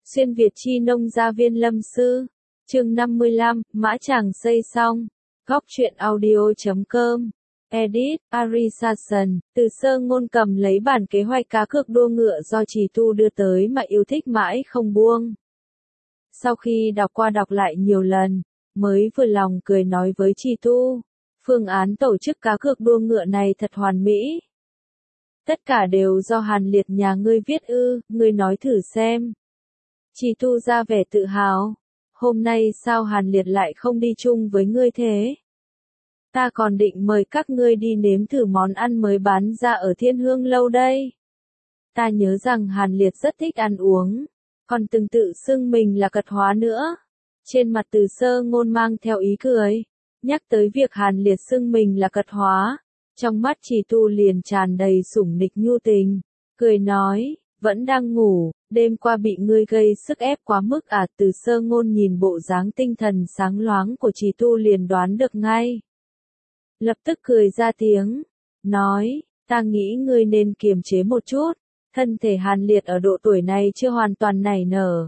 Xuyên Việt chi nông gia viên lâm sư. Chương 55, mã chàng xây xong. Góc truyện audio.com. Edit, Arisason. Từ Sơ Ngôn cầm lấy bản kế hoạch cá cược đua ngựa do Trì Tu đưa tới mà yêu thích mãi không buông. Sau khi đọc qua đọc lại nhiều lần, mới vừa lòng cười nói với Trì Tu, phương án tổ chức cá cược đua ngựa này thật hoàn mỹ. Tất cả đều do Hàn Liệt nhà ngươi viết ư, ngươi nói thử xem. Trì Tu ra vẻ tự hào. Hôm nay sao Hàn Liệt lại không đi chung với ngươi thế? Ta còn định mời các ngươi đi nếm thử món ăn mới bán ra ở Thiên Hương Lâu đây. Ta nhớ rằng Hàn Liệt rất thích ăn uống, còn từng tự xưng mình là cật hóa nữa. Trên mặt Từ Sơ Ngôn mang theo ý cười, nhắc tới việc Hàn Liệt xưng mình là cật hóa, trong mắt Trì Tu liền tràn đầy sủng nịch nhu tình, cười nói, vẫn đang ngủ, đêm qua bị ngươi gây sức ép quá mức à? Từ Sơ Ngôn nhìn bộ dáng tinh thần sáng loáng của Trì Tu liền đoán được ngay. Lập tức cười ra tiếng, nói, ta nghĩ ngươi nên kiềm chế một chút, thân thể Hàn Liệt ở độ tuổi này chưa hoàn toàn nảy nở.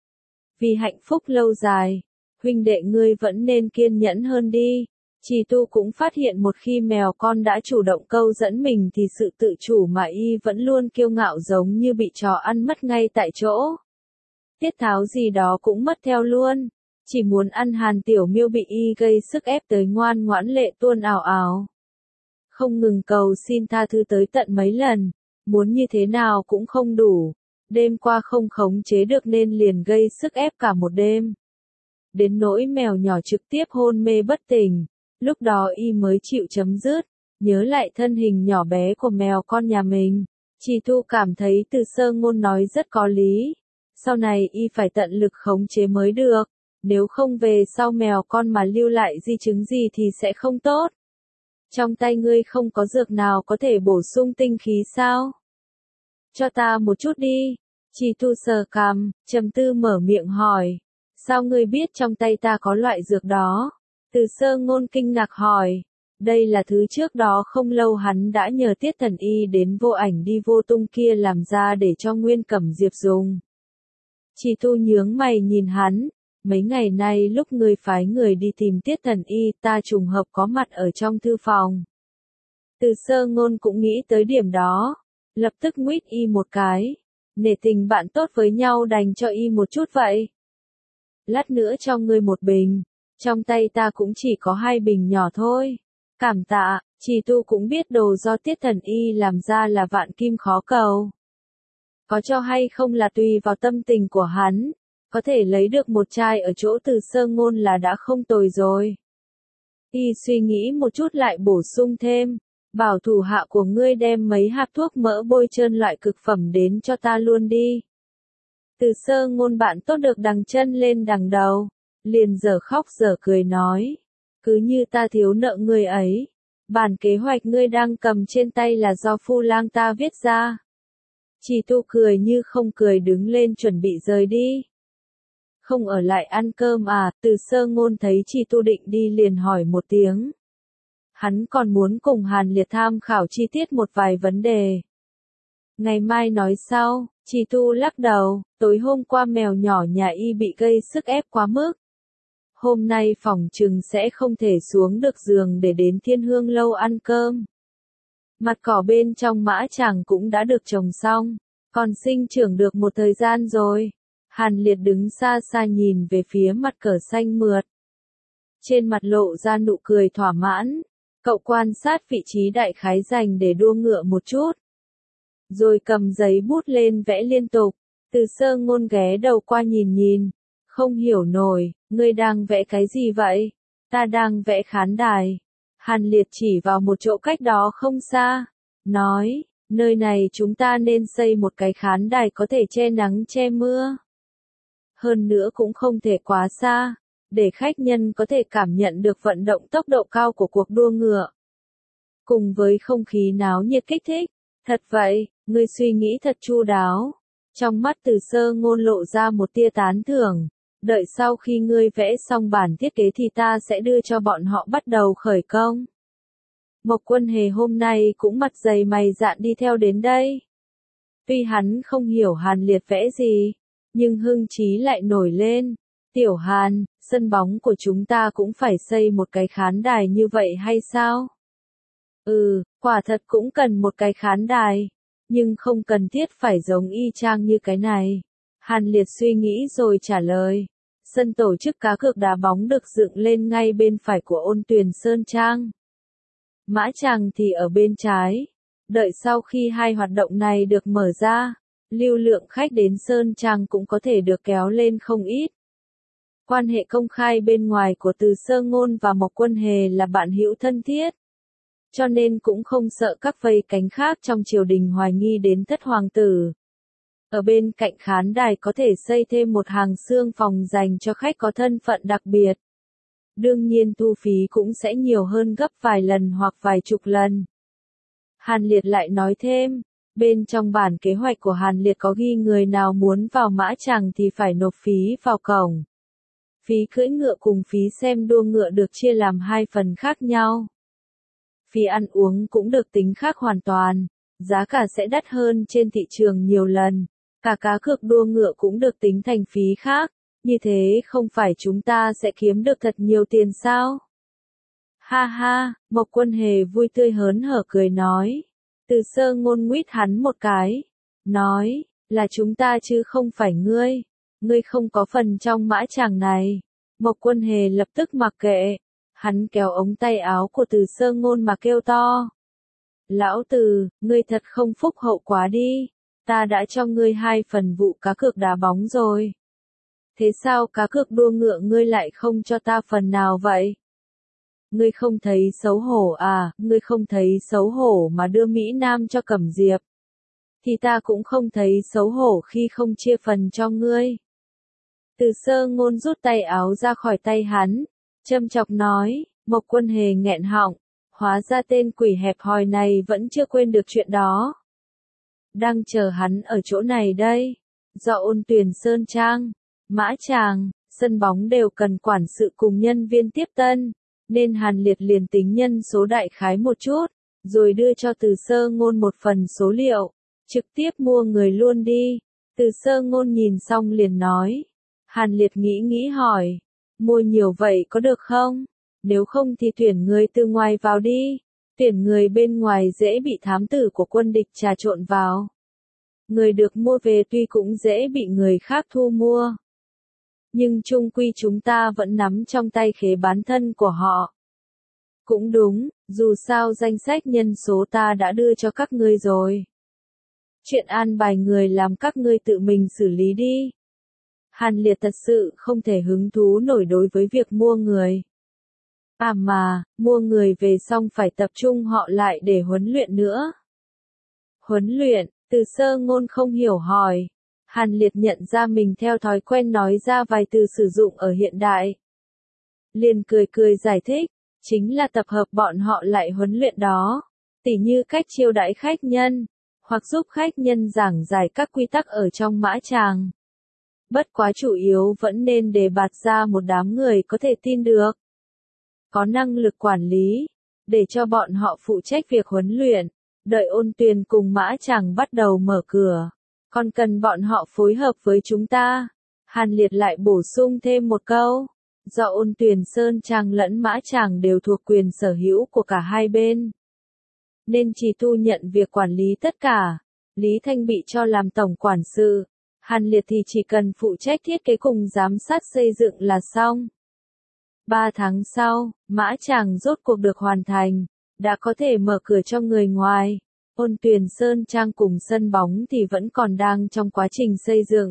Vì hạnh phúc lâu dài, huynh đệ ngươi vẫn nên kiên nhẫn hơn đi. Trì Tu cũng phát hiện một khi mèo con đã chủ động câu dẫn mình thì sự tự chủ mà y vẫn luôn kiêu ngạo giống như bị chó ăn mất ngay tại chỗ. Tiết tháo gì đó cũng mất theo luôn, chỉ muốn ăn Hàn Tiểu Miêu bị y gây sức ép tới ngoan ngoãn lệ tuôn ào ào. Không ngừng cầu xin tha thứ tới tận mấy lần, muốn như thế nào cũng không đủ, đêm qua không khống chế được nên liền gây sức ép cả một đêm. Đến nỗi mèo nhỏ trực tiếp hôn mê bất tỉnh. Lúc đó y mới chịu chấm dứt, nhớ lại thân hình nhỏ bé của mèo con nhà mình. Trì Tu cảm thấy Từ Sơ Ngôn nói rất có lý. Sau này y phải tận lực khống chế mới được, nếu không về sau mèo con mà lưu lại di chứng gì thì sẽ không tốt. Trong tay ngươi không có dược nào có thể bổ sung tinh khí sao? Cho ta một chút đi. Trì Tu sờ cằm, trầm tư mở miệng hỏi. Sao ngươi biết trong tay ta có loại dược đó? Từ Sơ Ngôn kinh ngạc hỏi, đây là thứ trước đó không lâu hắn đã nhờ Tiết Thần Y đến Vô Ảnh đi Vô Tung kia làm ra để cho Nguyên Cẩm Diệp dùng. Trì Tu nhướng mày nhìn hắn, mấy ngày nay lúc ngươi phái người đi tìm Tiết Thần Y ta trùng hợp có mặt ở trong thư phòng. Từ Sơ Ngôn cũng nghĩ tới điểm đó, lập tức nguýt y một cái, nể tình bạn tốt với nhau đành cho y một chút vậy. Lát nữa cho ngươi một bình. Trong tay ta cũng chỉ có 2 bình nhỏ thôi. Cảm tạ. Trì Tu cũng biết đồ do Tiết Thần Y làm ra là vạn kim khó cầu. Có cho hay không là tùy vào tâm tình của hắn. Có thể lấy được một chai ở chỗ Từ Sơ Ngôn là đã không tồi rồi. Y suy nghĩ một chút lại bổ sung thêm. Bảo thủ hạ của ngươi đem mấy hạt thuốc mỡ bôi trơn loại cực phẩm đến cho ta luôn đi. Từ Sơ Ngôn bạn tốt được đằng chân lên đằng đầu. Liền dở khóc dở cười nói, cứ như ta thiếu nợ ngươi ấy, bản kế hoạch ngươi đang cầm trên tay là do Phu Lang ta viết ra. Trì Tu cười như không cười đứng lên chuẩn bị rời đi. Không ở lại ăn cơm à? Từ Sơ Ngôn thấy Trì Tu định đi liền hỏi một tiếng. Hắn còn muốn cùng Hàn Liệt tham khảo chi tiết một vài vấn đề. Ngày mai nói sau. Trì Tu lắc đầu, tối hôm qua mèo nhỏ nhà y bị gây sức ép quá mức. Hôm nay phỏng chừng sẽ không thể xuống được giường để đến Thiên Hương Lâu ăn cơm. Mặt cỏ bên trong mã chàng cũng đã được trồng xong, còn sinh trưởng được một thời gian rồi. Hàn Liệt đứng xa xa nhìn về phía mặt cỏ xanh mượt. Trên mặt lộ ra nụ cười thỏa mãn, cậu quan sát vị trí đại khái dành để đua ngựa một chút. Rồi cầm giấy bút lên vẽ liên tục, Từ Sơ Ngôn ghé đầu qua nhìn. Không hiểu nổi, ngươi đang vẽ cái gì vậy? Ta đang vẽ khán đài. Hàn Liệt chỉ vào một chỗ cách đó không xa, nói, nơi này chúng ta nên xây một cái khán đài có thể che nắng che mưa. Hơn nữa cũng không thể quá xa, để khách nhân có thể cảm nhận được vận động tốc độ cao của cuộc đua ngựa. Cùng với không khí náo nhiệt kích thích, thật vậy, ngươi suy nghĩ thật chu đáo. Trong mắt Từ Sơ Ngôn lộ ra một tia tán thưởng. Đợi sau khi ngươi vẽ xong bản thiết kế thì ta sẽ đưa cho bọn họ bắt đầu khởi công. Mộc Quân Hề hôm nay cũng mặt dày mày dạn đi theo đến đây. Tuy hắn không hiểu Hàn Liệt vẽ gì, Nhưng hưng trí lại nổi lên. Tiểu Hàn, sân bóng của chúng ta cũng phải xây một cái khán đài như vậy hay sao? Quả thật cũng cần một cái khán đài. Nhưng không cần thiết phải giống y chang như cái này. Hàn Liệt suy nghĩ rồi trả lời. Sân tổ chức cá cược đá bóng được dựng lên ngay bên phải của Ôn Tuyền Sơn Trang. Mã Tràng thì ở bên trái. Đợi sau khi hai hoạt động này được mở ra, lưu lượng khách đến Sơn Trang cũng có thể được kéo lên không ít. Quan hệ công khai bên ngoài của Từ Sơ Ngôn và Mộc Quân Hề là bạn hữu thân thiết. Cho nên cũng không sợ các vây cánh khác trong triều đình hoài nghi đến thất hoàng tử. Ở bên cạnh khán đài có thể xây thêm một hàng xương phòng dành cho khách có thân phận đặc biệt. Đương nhiên thu phí cũng sẽ nhiều hơn gấp vài lần hoặc vài chục lần. Hàn Liệt lại nói thêm, bên trong bản kế hoạch của Hàn Liệt có ghi người nào muốn vào Mã Tràng thì phải nộp phí vào cổng. Phí cưỡi ngựa cùng phí xem đua ngựa được chia làm hai phần khác nhau. Phí ăn uống cũng được tính khác hoàn toàn, giá cả sẽ đắt hơn trên thị trường nhiều lần. Cả cá cược đua ngựa cũng được tính thành phí khác, như thế không phải chúng ta sẽ kiếm được thật nhiều tiền sao? Ha ha, Mộc Quân Hề vui tươi hớn hở cười nói. Từ Sơ Ngôn nguyết hắn một cái. Nói, là chúng ta chứ không phải ngươi. Ngươi không có phần trong Mã Tràng này. Mộc Quân Hề lập tức mặc kệ. Hắn kéo ống tay áo của Từ Sơ Ngôn mà kêu to. Lão Từ, ngươi thật không phúc hậu quá đi. Ta đã cho ngươi 2 phần vụ cá cược đá bóng rồi. Thế sao cá cược đua ngựa ngươi lại không cho ta phần nào vậy? Ngươi không thấy xấu hổ à, ngươi không thấy xấu hổ mà đưa Mỹ Nam cho Cẩm Diệp. Thì ta cũng không thấy xấu hổ khi không chia phần cho ngươi. Từ Sơ Ngôn rút tay áo ra khỏi tay hắn, châm chọc nói, Mộc Quân Hề nghẹn họng, hóa ra tên quỷ hẹp hòi này vẫn chưa quên được chuyện đó. Đang chờ hắn ở chỗ này đây. Do Ôn Tuyền Sơn Trang, Mã Tràng, sân bóng đều cần quản sự cùng nhân viên tiếp tân, nên Hàn Liệt liền tính nhân số đại khái một chút, rồi đưa cho Từ Sơ Ngôn một phần số liệu, trực tiếp mua người luôn đi. Từ Sơ Ngôn nhìn xong liền nói. Hàn Liệt nghĩ nghĩ hỏi, mua nhiều vậy có được không? Nếu không thì tuyển người từ ngoài vào đi. Tuyển người bên ngoài dễ bị thám tử của quân địch trà trộn vào. Người được mua về tuy cũng dễ bị người khác thu mua. Nhưng chung quy chúng ta vẫn nắm trong tay khế bán thân của họ. Cũng đúng, dù sao danh sách nhân số ta đã đưa cho các ngươi rồi. Chuyện an bài người làm các ngươi tự mình xử lý đi. Hàn Liệt thật sự không thể hứng thú nổi đối với việc mua người. À mà, mua người về xong phải tập trung họ lại để huấn luyện nữa. Huấn luyện, Từ Sơ Ngôn không hiểu hỏi. Hàn Liệt nhận ra mình theo thói quen nói ra vài từ sử dụng ở hiện đại. Liền cười cười giải thích, chính là tập hợp bọn họ lại huấn luyện đó. Tỉ như cách chiêu đãi khách nhân, hoặc giúp khách nhân giảng giải các quy tắc ở trong Mã Tràng. Bất quá chủ yếu vẫn nên đề bạt ra một đám người có thể tin được. Có năng lực quản lý, để cho bọn họ phụ trách việc huấn luyện, đợi Ôn Tuyền cùng Mã Tràng bắt đầu mở cửa. Còn cần bọn họ phối hợp với chúng ta. Hàn Liệt lại bổ sung thêm một câu. Do Ôn Tuyền Sơn Trang lẫn Mã Tràng đều thuộc quyền sở hữu của cả hai bên. Nên chỉ thu nhận việc quản lý tất cả. Lý Thanh bị cho làm tổng quản sự. Hàn Liệt thì chỉ cần phụ trách thiết kế cùng giám sát xây dựng là xong. 3 tháng sau, Mã Tràng rốt cuộc được hoàn thành, đã có thể mở cửa cho người ngoài. Ôn Tuyền Sơn Trang cùng sân bóng thì vẫn còn đang trong quá trình xây dựng.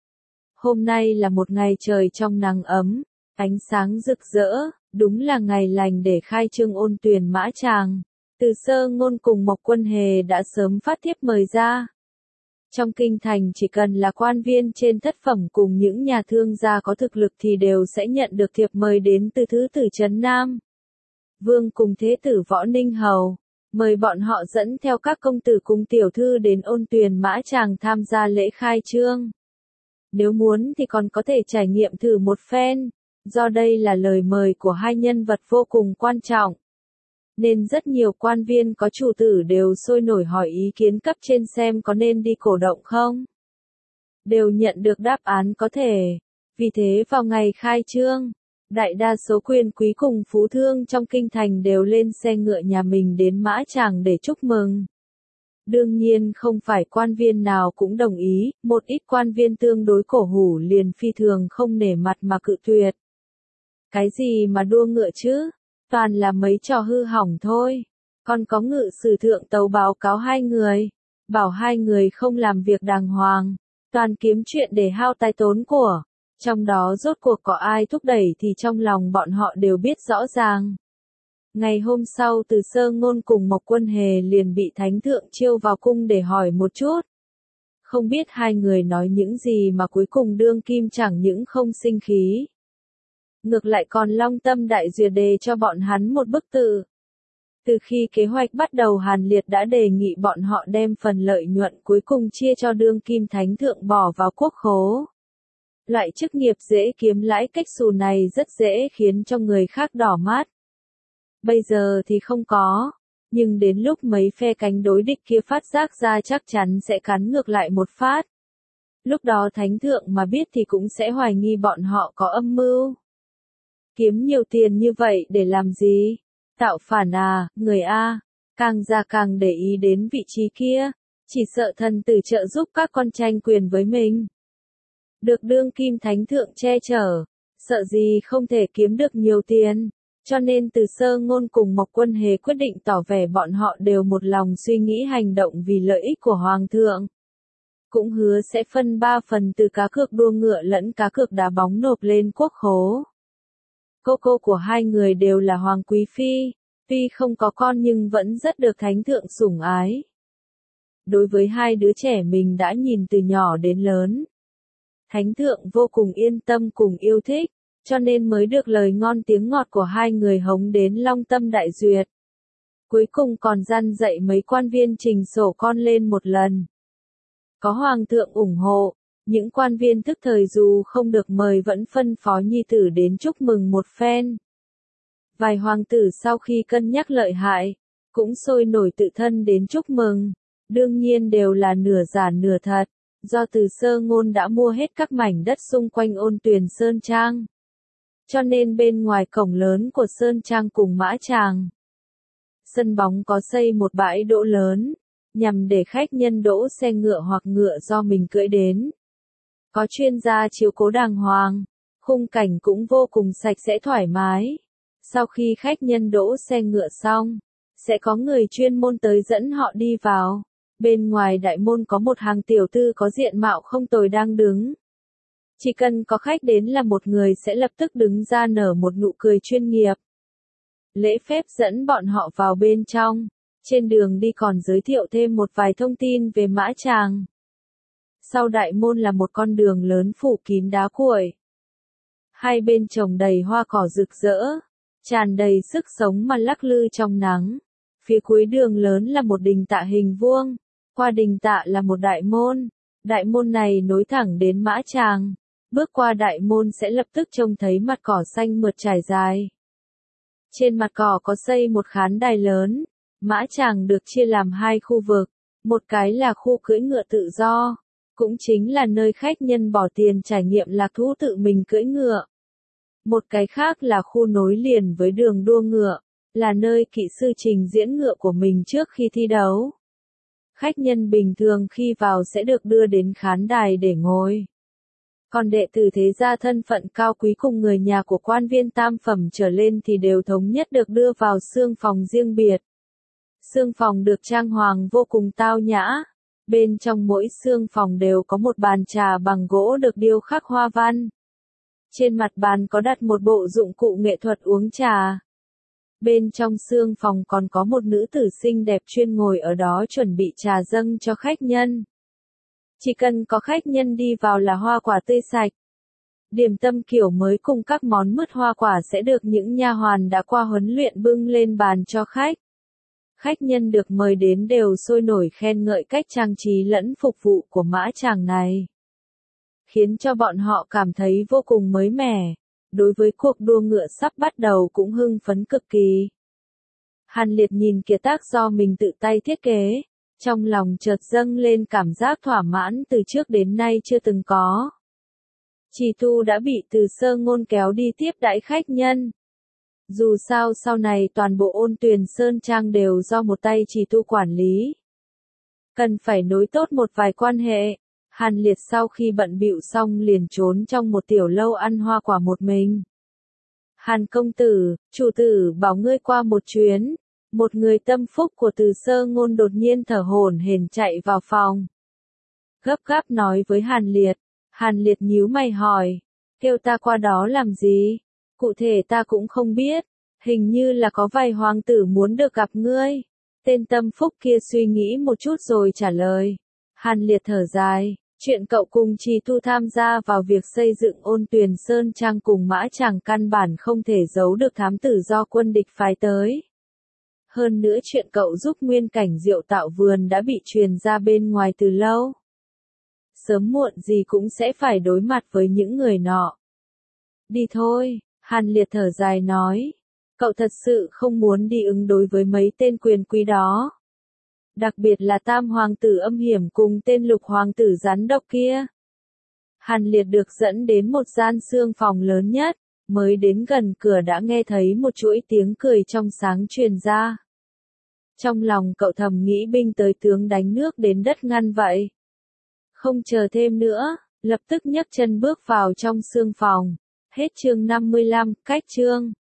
Hôm nay là một ngày trời trong nắng ấm, ánh sáng rực rỡ, đúng là ngày lành để khai trương Ôn Tuyền Mã Tràng. Từ Sơ Ngôn cùng Mộc Quân Hề đã sớm phát thiếp mời ra. Trong kinh thành chỉ cần là quan viên trên thất phẩm cùng những nhà thương gia có thực lực thì đều sẽ nhận được thiệp mời đến từ Thứ Tử Trấn Nam. Vương cùng Thế tử Võ Ninh Hầu, mời bọn họ dẫn theo các công tử cùng tiểu thư đến Ôn Tuyền Mã Tràng tham gia lễ khai trương. Nếu muốn thì còn có thể trải nghiệm thử một phen, do đây là lời mời của hai nhân vật vô cùng quan trọng. Nên rất nhiều quan viên có chủ tử đều sôi nổi hỏi ý kiến cấp trên xem có nên đi cổ động không. đều nhận được đáp án có thể. Vì thế vào ngày khai trương, đại đa số quyền quý cùng phú thương trong kinh thành đều lên xe ngựa nhà mình đến Mã Tràng để chúc mừng. Đương nhiên không phải quan viên nào cũng đồng ý, một ít quan viên tương đối cổ hủ liền phi thường không nể mặt mà cự tuyệt. Cái gì mà đua ngựa chứ? Toàn là mấy trò hư hỏng thôi. Còn có ngự sử thượng tấu báo cáo hai người, bảo hai người không làm việc đàng hoàng, toàn kiếm chuyện để hao tài tốn của. Trong đó rốt cuộc có ai thúc đẩy thì trong lòng bọn họ đều biết rõ ràng. Ngày hôm sau Từ Sơ Ngôn cùng Mộc Quân Hề liền bị Thánh Thượng chiêu vào cung để hỏi một chút. Không biết hai người nói những gì mà cuối cùng đương kim chẳng những không sinh khí. Ngược lại còn long tâm đại duyệt đề cho bọn hắn một bức tự. Từ khi kế hoạch bắt đầu Hàn Liệt đã đề nghị bọn họ đem phần lợi nhuận cuối cùng chia cho đương kim Thánh Thượng bỏ vào quốc khố. Loại chức nghiệp dễ kiếm lãi cách xù này rất dễ khiến cho người khác đỏ mắt. Bây giờ thì không có, nhưng đến lúc mấy phe cánh đối địch kia phát giác ra chắc chắn sẽ cắn ngược lại một phát. Lúc đó Thánh Thượng mà biết thì cũng sẽ hoài nghi bọn họ có âm mưu. Kiếm nhiều tiền như vậy để làm gì? Tạo phản à, người A, càng già càng để ý đến vị trí kia, chỉ sợ thần tử trợ giúp các con tranh quyền với mình. Được đương kim Thánh Thượng che chở, sợ gì không thể kiếm được nhiều tiền, cho nên Từ Sơ Ngôn cùng Mộc Quân Hề quyết định tỏ vẻ bọn họ đều một lòng suy nghĩ hành động vì lợi ích của Hoàng thượng. Cũng hứa sẽ phân 3 phần từ cá cược đua ngựa lẫn cá cược đá bóng nộp lên quốc khố. Cô của hai người đều là Hoàng Quý Phi, tuy không có con nhưng vẫn rất được Thánh Thượng sủng ái. Đối với hai đứa trẻ mình đã nhìn từ nhỏ đến lớn, Thánh Thượng vô cùng yên tâm cùng yêu thích, cho nên mới được lời ngon tiếng ngọt của hai người hống đến long tâm đại duyệt. Cuối cùng còn răn dạy mấy quan viên trình sổ con lên một lần. Có Hoàng thượng ủng hộ, những quan viên thức thời dù không được mời vẫn phân phó nhi tử đến chúc mừng một phen. Vài hoàng tử sau khi cân nhắc lợi hại, cũng sôi nổi tự thân đến chúc mừng, đương nhiên đều là nửa giả nửa thật, do Từ Sơ Ngôn đã mua hết các mảnh đất xung quanh Ôn Tuyền Sơn Trang. Cho nên bên ngoài cổng lớn của Sơn Trang cùng Mã Tràng, sân bóng có xây một bãi đỗ lớn, nhằm để khách nhân đỗ xe ngựa hoặc ngựa do mình cưỡi đến. Có chuyên gia chiếu cố đàng hoàng, khung cảnh cũng vô cùng sạch sẽ thoải mái. Sau khi khách nhân đỗ xe ngựa xong, sẽ có người chuyên môn tới dẫn họ đi vào. Bên ngoài đại môn có một hàng tiểu tư có diện mạo không tồi đang đứng. Chỉ cần có khách đến là một người sẽ lập tức đứng ra nở một nụ cười chuyên nghiệp. Lễ phép dẫn bọn họ vào bên trong, trên đường đi còn giới thiệu thêm một vài thông tin về Mã Tràng. Sau đại môn là một con đường lớn phủ kín đá cuội. Hai bên trồng đầy hoa cỏ rực rỡ, tràn đầy sức sống mà lắc lư trong nắng. Phía cuối đường lớn là một đình tạ hình vuông, qua đình tạ là một đại môn này nối thẳng đến Mã Tràng. Bước qua đại môn sẽ lập tức trông thấy mặt cỏ xanh mượt trải dài. Trên mặt cỏ có xây một khán đài lớn. Mã Tràng được chia làm hai khu vực, một cái là khu cưỡi ngựa tự do, cũng chính là nơi khách nhân bỏ tiền trải nghiệm lạc thú tự mình cưỡi ngựa. Một cái khác là khu nối liền với đường đua ngựa, là nơi kỹ sư trình diễn ngựa của mình trước khi thi đấu. Khách nhân bình thường khi vào sẽ được đưa đến khán đài để ngồi. Còn đệ tử thế gia thân phận cao quý cùng người nhà của quan viên tam phẩm trở lên thì đều thống nhất được đưa vào xương phòng riêng biệt. Xương phòng được trang hoàng vô cùng tao nhã. Bên trong mỗi xương phòng đều có một bàn trà bằng gỗ được điêu khắc hoa văn. Trên mặt bàn có đặt một bộ dụng cụ nghệ thuật uống trà. Bên trong xương phòng còn có một nữ tử xinh đẹp chuyên ngồi ở đó chuẩn bị trà dâng cho khách nhân. Chỉ cần có khách nhân đi vào là hoa quả tươi sạch. Điểm tâm kiểu mới cùng các món mứt hoa quả sẽ được những nha hoàn đã qua huấn luyện bưng lên bàn cho khách. Khách nhân được mời đến đều sôi nổi khen ngợi cách trang trí lẫn phục vụ của Mã Tràng này, khiến cho bọn họ cảm thấy vô cùng mới mẻ. Đối với cuộc đua ngựa sắp bắt đầu cũng hưng phấn cực kỳ. Hàn Liệt nhìn kiệt tác do mình tự tay thiết kế, Trong lòng chợt dâng lên cảm giác thỏa mãn từ trước đến nay chưa từng có. Trì Tu đã bị Từ Sơ Ngôn kéo đi tiếp đãi khách nhân. Dù sao sau này toàn bộ Ôn Tuyền Sơn Trang đều do một tay Trì Tu quản lý. Cần phải nối tốt một vài quan hệ. Hàn Liệt sau khi bận bịu xong liền trốn trong một tiểu lâu ăn hoa quả một mình. Hàn công tử, chủ tử bảo ngươi qua một chuyến. Một người tâm phúc của Từ Sơ Ngôn đột nhiên thở hổn hển chạy vào phòng. Gấp gáp nói với Hàn Liệt. Hàn Liệt nhíu mày hỏi. Kêu ta qua đó làm gì? Cụ thể ta cũng không biết. Hình như là có vài hoàng tử muốn được gặp ngươi. Tên tâm phúc kia suy nghĩ một chút rồi trả lời. Hàn Liệt thở dài. Chuyện cậu cùng Trì Tu tham gia vào việc xây dựng Ôn Tuyền Sơn Trang cùng Mã Tràng căn bản không thể giấu được thám tử do quân địch phái tới. Hơn nữa chuyện cậu giúp Nguyên Cảnh Diệu tạo vườn đã bị truyền ra bên ngoài từ lâu. Sớm muộn gì cũng sẽ phải đối mặt với những người nọ. Đi thôi, Hàn Liệt thở dài nói. Cậu thật sự không muốn đi ứng đối với mấy tên quyền quý đó. Đặc biệt là Tam Hoàng tử âm hiểm cùng tên Lục Hoàng tử rắn độc kia. Hàn Liệt được dẫn đến một gian xương phòng lớn nhất, mới đến gần cửa đã nghe thấy một chuỗi tiếng cười trong sáng truyền ra. Trong lòng cậu thầm nghĩ binh tới tướng đánh nước đến đất ngăn vậy. Không chờ thêm nữa, lập tức nhấc chân bước vào trong xương phòng. Hết chương 55, cách chương.